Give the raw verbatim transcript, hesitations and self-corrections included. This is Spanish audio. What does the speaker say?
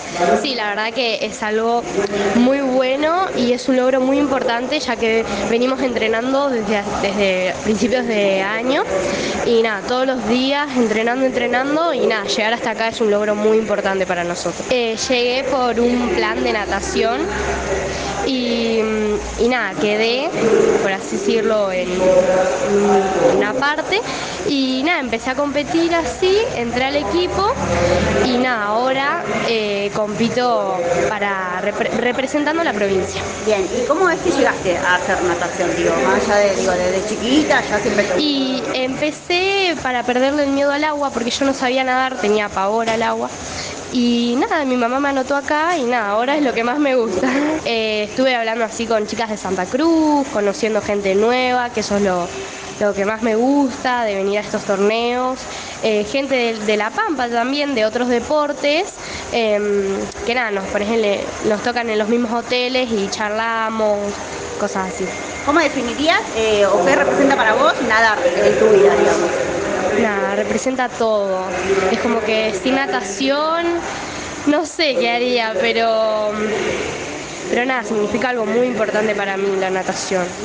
Sí, la verdad que es algo muy bueno y es un logro muy importante, ya que venimos entrenando desde, desde principios de año y nada, todos los días entrenando, entrenando y nada, llegar hasta acá es un logro muy importante para nosotros. Eh, llegué por un plan de natación y, y nada, quedé, por así decirlo, en una parte y nada, empecé a competir así, entré al equipo y nada, ahora eh, compito para repre representando la provincia. Bien, ¿y cómo es que llegaste a hacer natación? Digo, más allá de, digo, desde chiquita ya siempre te gustó. Y empecé para perderle el miedo al agua porque yo no sabía nadar, tenía pavor al agua. Y nada, mi mamá me anotó acá y nada, ahora es lo que más me gusta. Eh, estuve hablando así con chicas de Santa Cruz, conociendo gente nueva, que eso es lo, lo que más me gusta de venir a estos torneos. Eh, gente de, de La Pampa también, de otros deportes, eh, que nada, nos, por ejemplo, nos tocan en los mismos hoteles y charlamos, cosas así. ¿Cómo definirías eh, o qué representa para vos nadar en tu vida, digamos? Nada, representa todo. Es como que sin natación, no sé qué haría, pero, pero nada, significa algo muy importante para mí la natación.